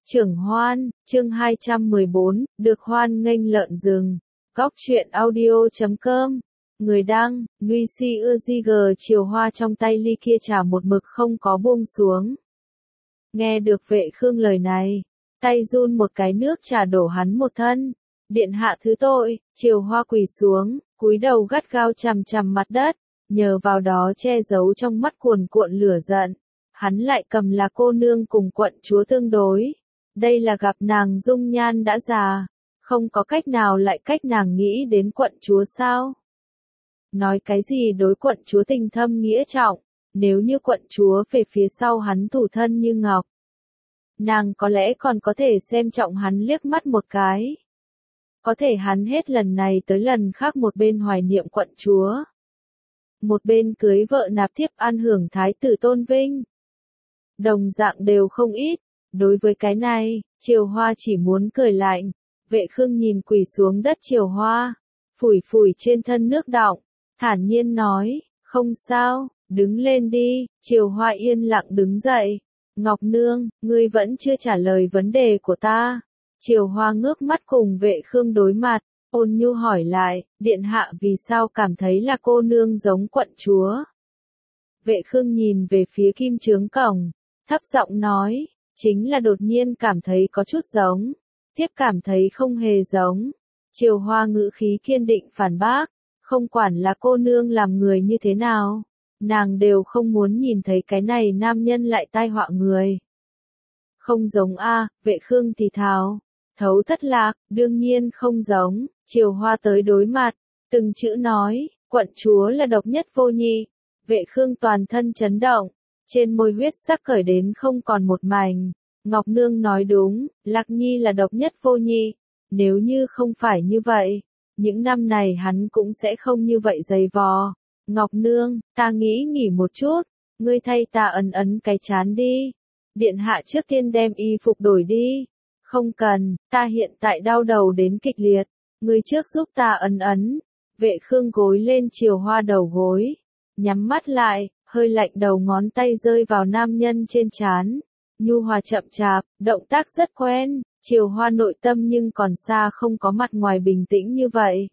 Trưởng Hoan, chương 214, được hoan nghênh lợn rừng. Góc truyện audio.com. Người đăng, Lucy Uziger chiều hoa trong tay ly kia trà một mực không có buông xuống. Nghe được Vệ Khương lời này, tay run một cái nước trà đổ hắn một thân. Điện hạ thứ tội, chiều hoa quỳ xuống, cúi đầu gắt gao chằm chằm mặt đất, nhờ vào đó che giấu trong mắt cuồn cuộn lửa giận. Hắn lại cầm là cô nương cùng quận chúa tương đối. Đây là gặp nàng dung nhan đã già, không có cách nào lại cách nàng nghĩ đến quận chúa sao? Nói cái gì đối quận chúa tình thâm nghĩa trọng, nếu như quận chúa về phía sau hắn thủ thân như ngọc. Nàng có lẽ còn có thể xem trọng hắn liếc mắt một cái. Có thể hắn hết lần này tới lần khác một bên hoài niệm quận chúa. Một bên cưới vợ nạp thiếp ăn hưởng thái tử tôn vinh. Đồng dạng đều không ít. Đối với cái này, Triều Hoa chỉ muốn cười lạnh. Vệ Khương nhìn quỳ xuống đất Triều Hoa, phủi phủi trên thân nước đọng, thản nhiên nói, không sao, đứng lên đi. Triều Hoa yên lặng đứng dậy. Ngọc Nương, ngươi vẫn chưa trả lời vấn đề của ta. Triều Hoa ngước mắt cùng Vệ Khương đối mặt, ôn nhu hỏi lại, điện hạ vì sao cảm thấy là cô nương giống quận chúa? Vệ Khương nhìn về phía kim chướng cổng, thấp giọng nói, chính là đột nhiên cảm thấy có chút giống, thiếp cảm thấy không hề giống. Triều Hoa ngữ khí kiên định phản bác, không quản là cô nương làm người như thế nào, nàng đều không muốn nhìn thấy cái này nam nhân lại tai họa người. Không giống a, Vệ Khương thì thào, thấu thất lạc, đương nhiên không giống. Triều Hoa tới đối mặt, từng chữ nói, quận chúa là độc nhất vô nhị. Vệ Khương toàn thân chấn động, trên môi huyết sắc cởi đến không còn một mảnh. Ngọc Nương nói đúng, Lạc Nhi là độc nhất vô nhị. Nếu như không phải như vậy, những năm này hắn cũng sẽ không như vậy dày vò. Ngọc Nương, ta nghĩ nghỉ một chút, ngươi thay ta ấn ấn cái chán đi. Điện hạ trước tiên đem y phục đổi đi. Không cần, ta hiện tại đau đầu đến kịch liệt, ngươi trước giúp ta ấn ấn. Vệ Khương gối lên Triều Hoa đầu gối, nhắm mắt lại, hơi lạnh đầu ngón tay rơi vào nam nhân trên trán. Nhu hòa chậm chạp, động tác rất quen. Triều Hoa nội tâm nhưng còn xa không có mặt ngoài bình tĩnh như vậy.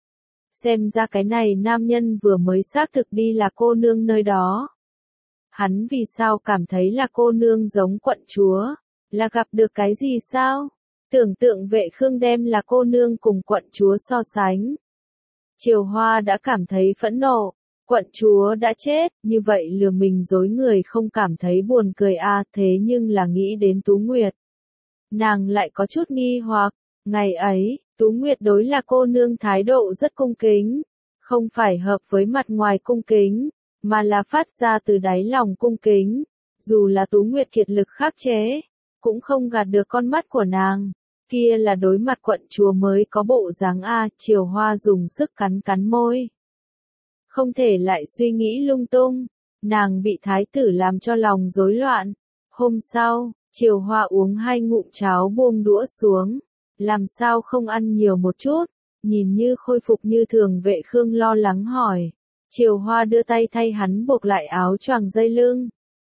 Xem ra cái này nam nhân vừa mới xác thực đi là cô nương nơi đó. Hắn vì sao cảm thấy là cô nương giống quận chúa? Là gặp được cái gì sao? Tưởng tượng Vệ Khương đem là cô nương cùng quận chúa so sánh. Triều Hoa đã cảm thấy phẫn nộ. Quận chúa đã chết, như vậy lừa mình dối người không cảm thấy buồn cười à, thế nhưng là nghĩ đến Tú Nguyệt. Nàng lại có chút nghi hoặc, ngày ấy, Tú Nguyệt đối là cô nương thái độ rất cung kính, không phải hợp với mặt ngoài cung kính, mà là phát ra từ đáy lòng cung kính, dù là Tú Nguyệt kiệt lực khắc chế, cũng không gạt được con mắt của nàng. Kia là đối mặt quận chúa mới có bộ dáng a. Triều Hoa dùng sức cắn cắn môi. Không thể lại suy nghĩ lung tung, nàng bị thái tử làm cho lòng rối loạn. Hôm sau, Triều Hoa uống 2 ngụm cháo buông đũa xuống, làm sao không ăn nhiều một chút, nhìn như khôi phục như thường. Vệ Khương lo lắng hỏi. Triều Hoa đưa tay thay hắn buộc lại áo choàng dây lưng.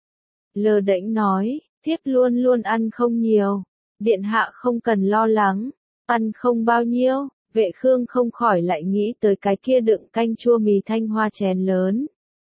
Lơ đễnh nói, thiếp luôn luôn ăn không nhiều, điện hạ không cần lo lắng, ăn không bao nhiêu. Vệ Khương không khỏi lại nghĩ tới cái kia đựng canh chua mì Thanh Hoa chén lớn.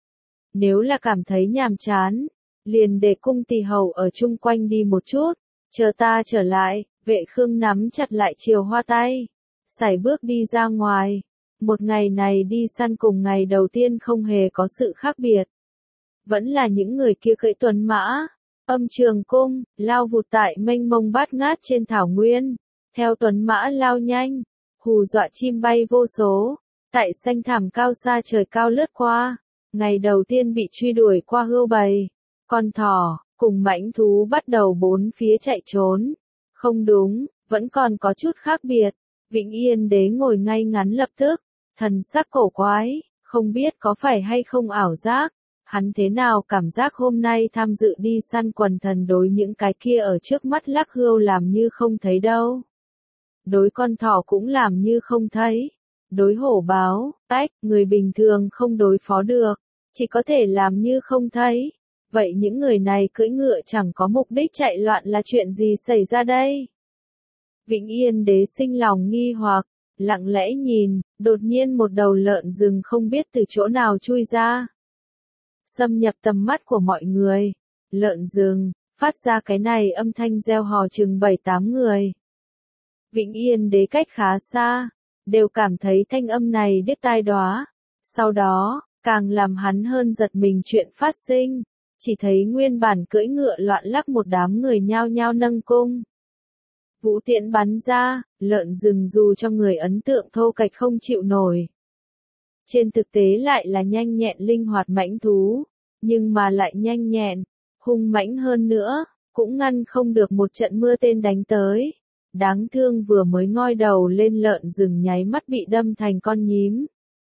Nếu là cảm thấy nhàm chán, liền để cung tỳ hầu ở chung quanh đi một chút, chờ ta trở lại. Vệ Khương nắm chặt lại Triều Hoa tay, sải bước đi ra ngoài. Một ngày này đi săn cùng ngày đầu tiên không hề có sự khác biệt. Vẫn là những người kia cưỡi tuấn mã, âm trường cung, lao vụt tại mênh mông bát ngát trên thảo nguyên, theo tuấn mã lao nhanh, hù dọa chim bay vô số, tại xanh thảm cao xa trời cao lướt qua. Ngày đầu tiên bị truy đuổi qua hươu bầy, con thỏ, cùng mãnh thú bắt đầu bốn phía chạy trốn. Không đúng, vẫn còn có chút khác biệt. Vĩnh Yên đế ngồi ngay ngắn lập tức, thần sắc cổ quái, không biết có phải hay không ảo giác. Hắn thế nào cảm giác hôm nay tham dự đi săn quần thần đối những cái kia ở trước mắt lắc hươu làm như không thấy đâu. Đối con thỏ cũng làm như không thấy. Đối hổ báo, ách, người bình thường không đối phó được, chỉ có thể làm như không thấy. Vậy những người này cưỡi ngựa chẳng có mục đích chạy loạn là chuyện gì xảy ra đây? Vĩnh Yên Đế sinh lòng nghi hoặc, lặng lẽ nhìn, đột nhiên một đầu lợn rừng không biết từ chỗ nào chui ra. Xâm nhập tầm mắt của mọi người. Lợn rừng, phát ra cái này âm thanh reo hò chừng 7-8 người. Vĩnh Yên Đế cách khá xa, đều cảm thấy thanh âm này điếc tai đóa. Sau đó, càng làm hắn hơn giật mình chuyện phát sinh, chỉ thấy nguyên bản cưỡi ngựa loạn lắc một đám người nhao nhao nâng cung. Vũ tiễn bắn ra, lợn rừng dù cho người ấn tượng thô kệch không chịu nổi. Trên thực tế lại là nhanh nhẹn linh hoạt mãnh thú, nhưng mà lại nhanh nhẹn, hung mãnh hơn nữa, cũng ngăn không được một trận mưa tên đánh tới. Đáng thương vừa mới ngoi đầu lên lợn rừng nháy mắt bị đâm thành con nhím.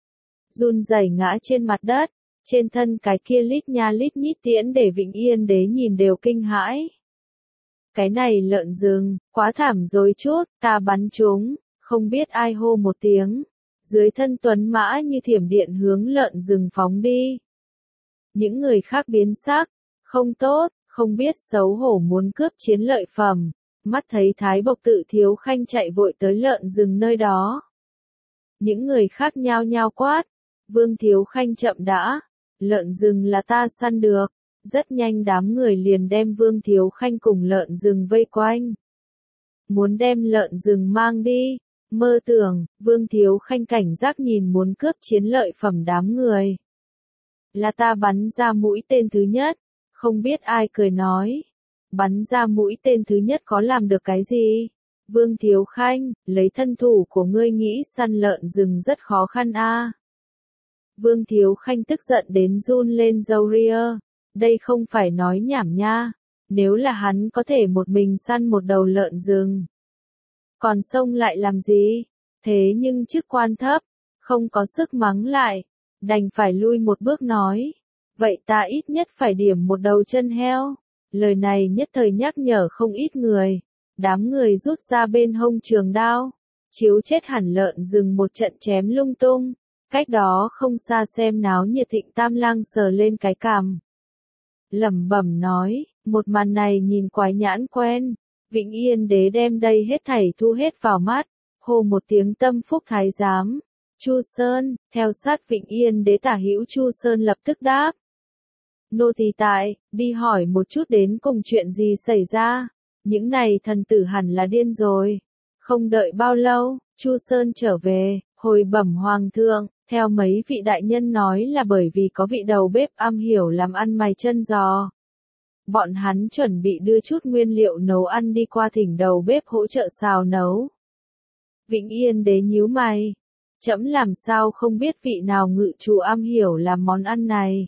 Run rẩy ngã trên mặt đất, trên thân cái kia lít nha lít nhít tiễn để Vĩnh Yên Đế nhìn đều kinh hãi. Cái này lợn rừng, quá thảm rồi chút, ta bắn chúng, không biết ai hô một tiếng. Dưới thân tuấn mã như thiểm điện hướng lợn rừng phóng đi. Những người khác biến sắc, không tốt, không biết xấu hổ muốn cướp chiến lợi phẩm. Mắt thấy Thái Bộc Tự Thiếu Khanh chạy vội tới lợn rừng nơi đó. Những người khác nhao nhao quát, Vương Thiếu Khanh chậm đã, lợn rừng là ta săn được. Rất nhanh đám người liền đem Vương Thiếu Khanh cùng lợn rừng vây quanh. Muốn đem lợn rừng mang đi, mơ tưởng, Vương Thiếu Khanh cảnh giác nhìn muốn cướp chiến lợi phẩm đám người. Là ta bắn ra mũi tên thứ nhất, không biết ai cười nói. Bắn ra mũi tên thứ nhất có làm được cái gì? Vương Thiếu Khanh, lấy thân thủ của ngươi nghĩ săn lợn rừng rất khó khăn a. Vương Thiếu Khanh tức giận đến run lên râu ria. Đây không phải nói nhảm nha, nếu là hắn có thể một mình săn một đầu lợn rừng. Còn xông lại làm gì? Thế nhưng chức quan thấp, không có sức mắng lại, đành phải lui một bước nói. Vậy ta ít nhất phải điểm một đầu chân heo. Lời này nhất thời nhắc nhở không ít người. Đám người rút ra bên hông trường đao, chiếu chết hẳn lợn rừng một trận chém lung tung. Cách đó không xa xem náo nhiệt Thịnh Tam Lang sờ lên cái cằm. Lẩm bẩm nói, một màn này nhìn quái nhãn quen. Vĩnh Yên Đế đem đây hết thảy thu hết vào mắt, hô một tiếng tâm phúc thái giám. Chu Sơn, theo sát Vĩnh Yên Đế tả hữu Chu Sơn lập tức đáp. Nô tỳ tại, đi hỏi một chút đến cùng chuyện gì xảy ra. Những này thần tử hẳn là điên rồi. Không đợi bao lâu, Chu Sơn trở về, hồi bẩm hoàng thượng. Theo mấy vị đại nhân nói là bởi vì có vị đầu bếp am hiểu làm ăn mày chân giò. Bọn hắn chuẩn bị đưa chút nguyên liệu nấu ăn đi qua thỉnh đầu bếp hỗ trợ xào nấu. Vĩnh Yên Đế nhíu mày. Trẫm làm sao không biết vị nào ngự chủ am hiểu làm món ăn này.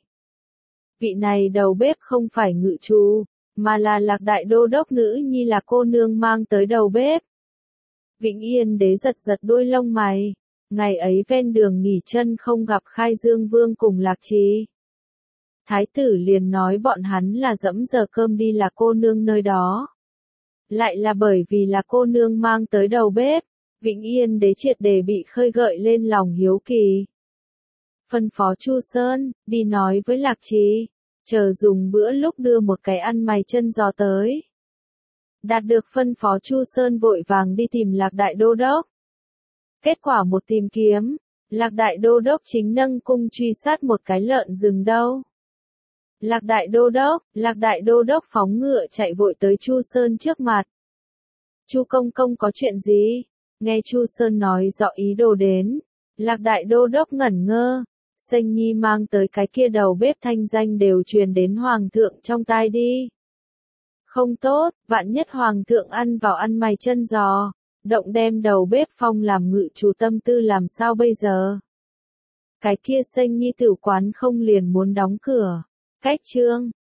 Vị này đầu bếp không phải ngự chủ, mà là Lạc Đại Đô Đốc nữ nhi là cô nương mang tới đầu bếp. Vĩnh Yên Đế giật giật đôi lông mày. Ngày ấy ven đường nghỉ chân không gặp Khai Dương Vương cùng Lạc Trì. Thái tử liền nói bọn hắn là dẫm giờ cơm đi là cô nương nơi đó. Lại là bởi vì là cô nương mang tới đầu bếp, Vĩnh Yên Đế triệt để bị khơi gợi lên lòng hiếu kỳ. Phân phó Chu Sơn, đi nói với Lạc Trì, chờ dùng bữa lúc đưa một cái ăn mày chân giò tới. Đạt được phân phó Chu Sơn vội vàng đi tìm Lạc Đại Đô Đốc. Kết quả một tìm kiếm, Lạc Đại Đô Đốc chính nâng cung truy sát một cái lợn rừng đâu. Lạc Đại Đô Đốc phóng ngựa chạy vội tới Chu Sơn trước mặt. Chu công công có chuyện gì? Nghe Chu Sơn nói rõ ý đồ đến, Lạc Đại Đô Đốc ngẩn ngơ. Sênh Nhi mang tới cái kia đầu bếp thanh danh đều truyền đến hoàng thượng trong tai đi. Không tốt, vạn nhất hoàng thượng ăn vào ăn mày chân giò. Động đem đầu bếp phong làm ngự chủ tâm tư làm sao bây giờ? Cái kia Sênh Nhi tử quán không liền muốn đóng cửa. Cách chương